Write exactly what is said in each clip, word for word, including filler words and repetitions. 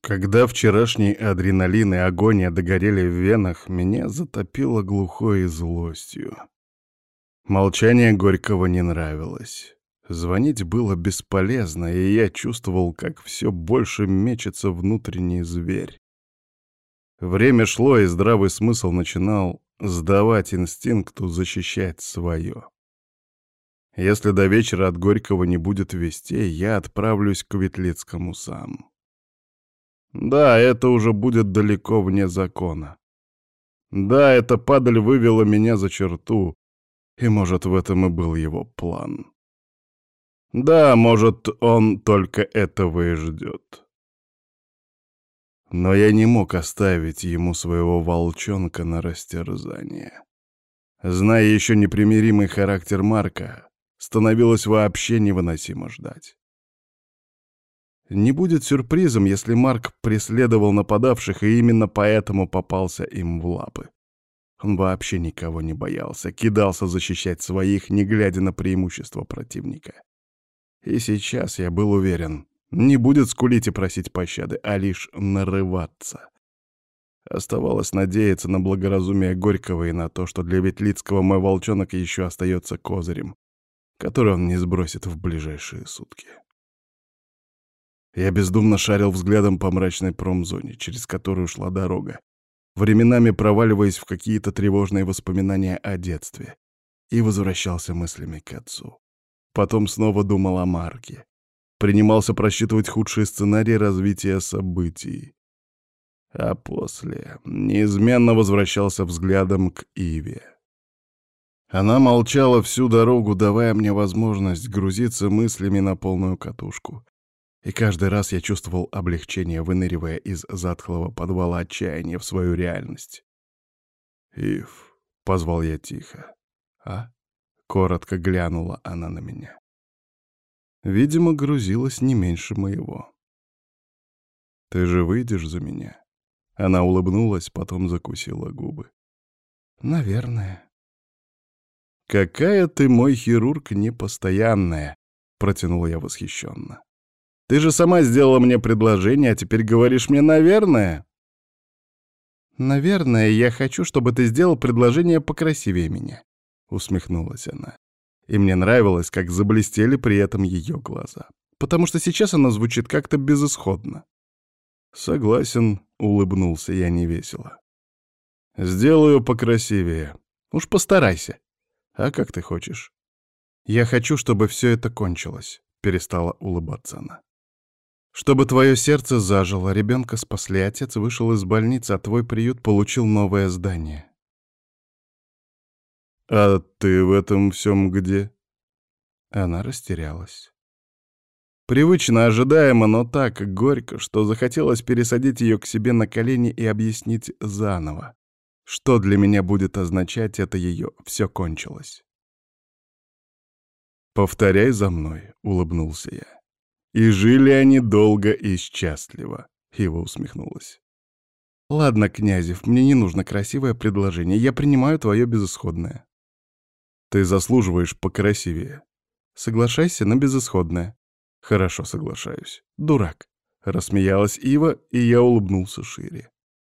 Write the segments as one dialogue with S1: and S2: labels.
S1: Когда вчерашний адреналин и агония догорели в венах, меня затопило глухой злостью. Молчание Горького не нравилось. Звонить было бесполезно, и я чувствовал, как все больше мечется внутренний зверь. Время шло, и здравый смысл начинал сдавать инстинкту защищать свое. Если до вечера от Горького не будет вестей, я отправлюсь к Ветлицкому сам. Да, это уже будет далеко вне закона. Да, эта падаль вывела меня за черту, и, может, в этом и был его план. Да, может, он только этого и ждет. Но я не мог оставить ему своего волчонка на растерзание. Зная еще непримиримый характер Марка, становилось вообще невыносимо ждать. Не будет сюрпризом, если Марк преследовал нападавших и именно поэтому попался им в лапы. Он вообще никого не боялся, кидался защищать своих, не глядя на преимущество противника. И сейчас я был уверен, не будет скулить и просить пощады, а лишь нарываться. Оставалось надеяться на благоразумие Горького и на то, что для Ветлицкого мой волчонок еще остается козырем, который он не сбросит в ближайшие сутки. Я бездумно шарил взглядом по мрачной промзоне, через которую шла дорога, временами проваливаясь в какие-то тревожные воспоминания о детстве, и возвращался мыслями к отцу. Потом снова думал о Марке, принимался просчитывать худшие сценарии развития событий. А после неизменно возвращался взглядом к Иве. Она молчала всю дорогу, давая мне возможность грузиться мыслями на полную катушку. И каждый раз я чувствовал облегчение, выныривая из затхлого подвала отчаяния в свою реальность. «Ив», — позвал я тихо. «А?» — коротко глянула она на меня. Видимо, грузилась не меньше моего. «Ты же выйдешь за меня?» Она улыбнулась, потом закусила губы. «Наверное». «Какая ты, мой хирург, непостоянная!» — протянул я восхищенно. «Ты же сама сделала мне предложение, а теперь говоришь мне «наверное»?» «Наверное, я хочу, чтобы ты сделал предложение покрасивее меня», — усмехнулась она. И мне нравилось, как заблестели при этом ее глаза. Потому что сейчас она звучит как-то безысходно. «Согласен», — улыбнулся я невесело. «Сделаю покрасивее. Уж постарайся. А как ты хочешь?» «Я хочу, чтобы все это кончилось», — перестала улыбаться она. «Чтобы твое сердце зажило, ребенка спасли, отец вышел из больницы, а твой приют получил новое здание». «А ты в этом всем где?» Она растерялась. Привычно, ожидаемо, но так горько, что захотелось пересадить ее к себе на колени и объяснить заново, что для меня будет означать это ее «все кончилось». «Повторяй за мной», — улыбнулся я. «И жили они долго и счастливо», — Ива усмехнулась. «Ладно, Князев, мне не нужно красивое предложение, я принимаю твое безысходное». «Ты заслуживаешь покрасивее». «Соглашайся на безысходное». «Хорошо, соглашаюсь. Дурак», — рассмеялась Ива, и я улыбнулся шире.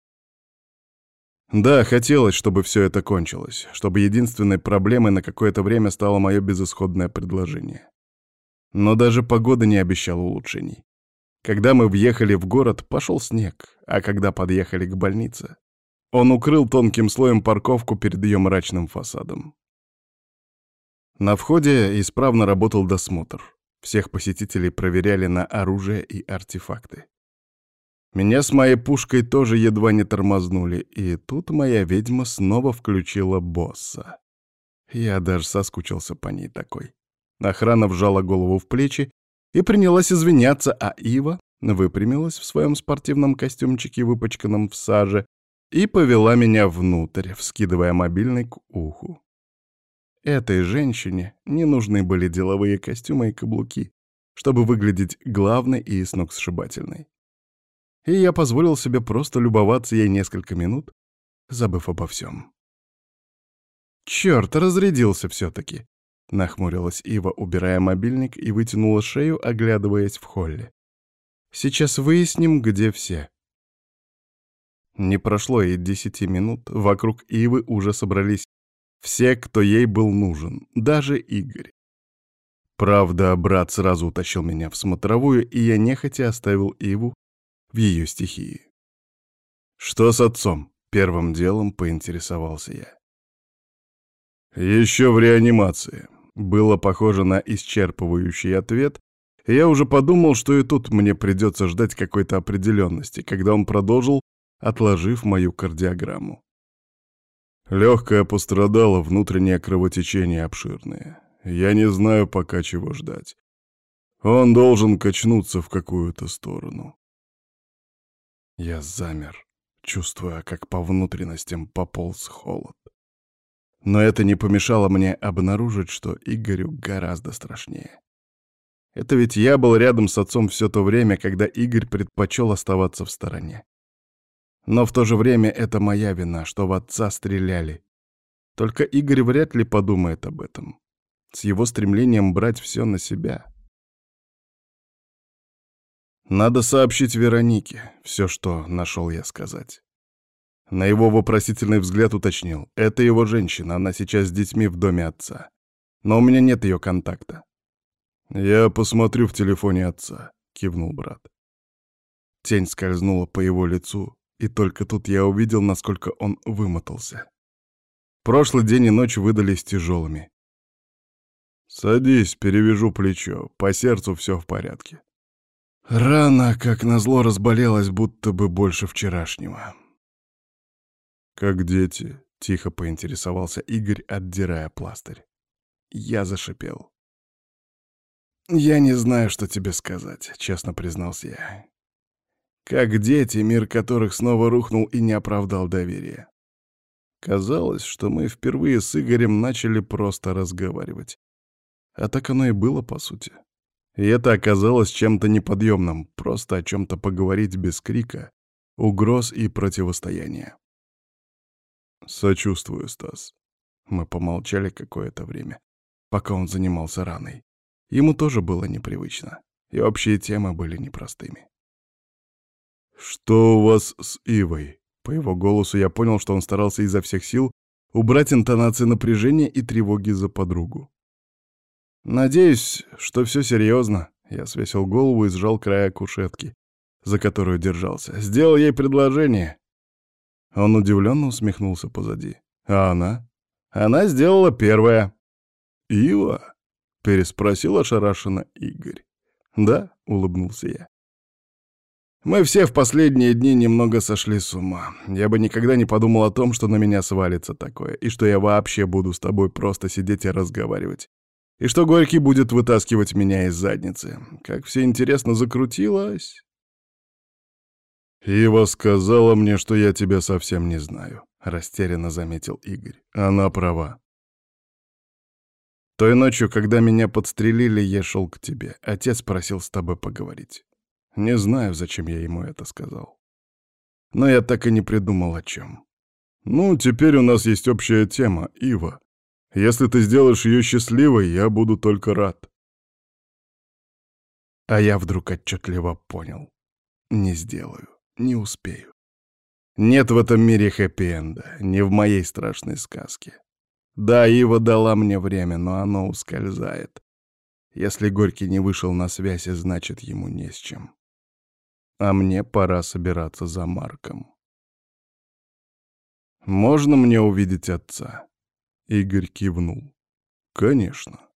S1: Да, хотелось, чтобы все это кончилось, чтобы единственной проблемой на какое-то время стало мое безысходное предложение. Но даже погода не обещала улучшений. Когда мы въехали в город, пошел снег, а когда подъехали к больнице, он укрыл тонким слоем парковку перед ее мрачным фасадом. На входе исправно работал досмотр. Всех посетителей проверяли на оружие и артефакты. Меня с моей пушкой тоже едва не тормознули, и тут моя ведьма снова включила босса. Я даже соскучился по ней такой. Охрана вжала голову в плечи и принялась извиняться, а Ива выпрямилась в своем спортивном костюмчике, выпачканном в саже, и повела меня внутрь, вскидывая мобильный к уху. Этой женщине не нужны были деловые костюмы и каблуки, чтобы выглядеть главной и сногсшибательной. И я позволил себе просто любоваться ей несколько минут, забыв обо всем. «Чёрт, разрядился все-таки!» — нахмурилась Ива, убирая мобильник, и вытянула шею, оглядываясь в холле. Сейчас выясним, где все». Не прошло и десяти минут, вокруг Ивы уже собрались все, кто ей был нужен, даже Игорь. Правда, брат сразу утащил меня в смотровую, и я нехотя оставил Иву в ее стихии. «Что с отцом?» — первым делом поинтересовался я. «Еще в реанимации». Было похоже на исчерпывающий ответ, и я уже подумал, что и тут мне придется ждать какой-то определенности, когда он продолжил, отложив мою кардиограмму. Легкое пострадало, внутреннее кровотечение обширное. Я не знаю пока, чего ждать. Он должен качнуться в какую-то сторону. Я замер, чувствуя, как по внутренностям пополз холод. Но это не помешало мне обнаружить, что Игорю гораздо страшнее. Это ведь я был рядом с отцом все то время, когда Игорь предпочел оставаться в стороне. Но в то же время это моя вина, что в отца стреляли. Только Игорь вряд ли подумает об этом. С его стремлением брать все на себя. Надо сообщить Веронике все, что нашел я сказать. На его вопросительный взгляд уточнил. Это его женщина, она сейчас с детьми в доме отца. Но у меня нет ее контакта. «Я посмотрю в телефоне отца», — кивнул брат. Тень скользнула по его лицу, и только тут я увидел, насколько он вымотался. Прошлый день и ночь выдались тяжелыми. «Садись, перевяжу плечо, по сердцу все в порядке». Рана, как назло, разболелась, будто бы больше вчерашнего. «Как дети?» — тихо поинтересовался Игорь, отдирая пластырь. Я зашипел. «Я не знаю, что тебе сказать», — честно признался я. «Как дети, мир которых снова рухнул и не оправдал доверия». Казалось, что мы впервые с Игорем начали просто разговаривать. А так оно и было, по сути. И это оказалось чем-то неподъемным, просто о чем-то поговорить без крика, угроз и противостояния. «Сочувствую, Стас». Мы помолчали какое-то время, пока он занимался раной. Ему тоже было непривычно, и общие темы были непростыми. «Что у вас с Ивой?» По его голосу я понял, что он старался изо всех сил убрать интонации напряжения и тревоги за подругу. «Надеюсь, что все серьезно». Я свесил голову и сжал края кушетки, за которую держался. Сделал ей предложение. Он удивленно усмехнулся позади. «А она?» «Она сделала первое». «Ива?» — переспросил ошарашенно Игорь. «Да», — улыбнулся я. «Мы все в последние дни немного сошли с ума. Я бы никогда не подумал о том, что на меня свалится такое, и что я вообще буду с тобой просто сидеть и разговаривать, и что Горький будет вытаскивать меня из задницы. Как все интересно закрутилось». «Ива сказала мне, что я тебя совсем не знаю», — растерянно заметил Игорь. «Она права. Той ночью, когда меня подстрелили, я шел к тебе. Отец просил с тобой поговорить. Не знаю, зачем я ему это сказал. Но я так и не придумал, о чем. Ну, теперь у нас есть общая тема, Ива. Если ты сделаешь ее счастливой, я буду только рад». А я вдруг отчетливо понял. Не сделаю. Не успею. Нет в этом мире хэппи-энда, не в моей страшной сказке. Да, Ива дала мне время, но оно ускользает. Если Горький не вышел на связь, значит, ему не с чем. А мне пора собираться за Марком. «Можно мне увидеть отца?» Игорь кивнул. «Конечно».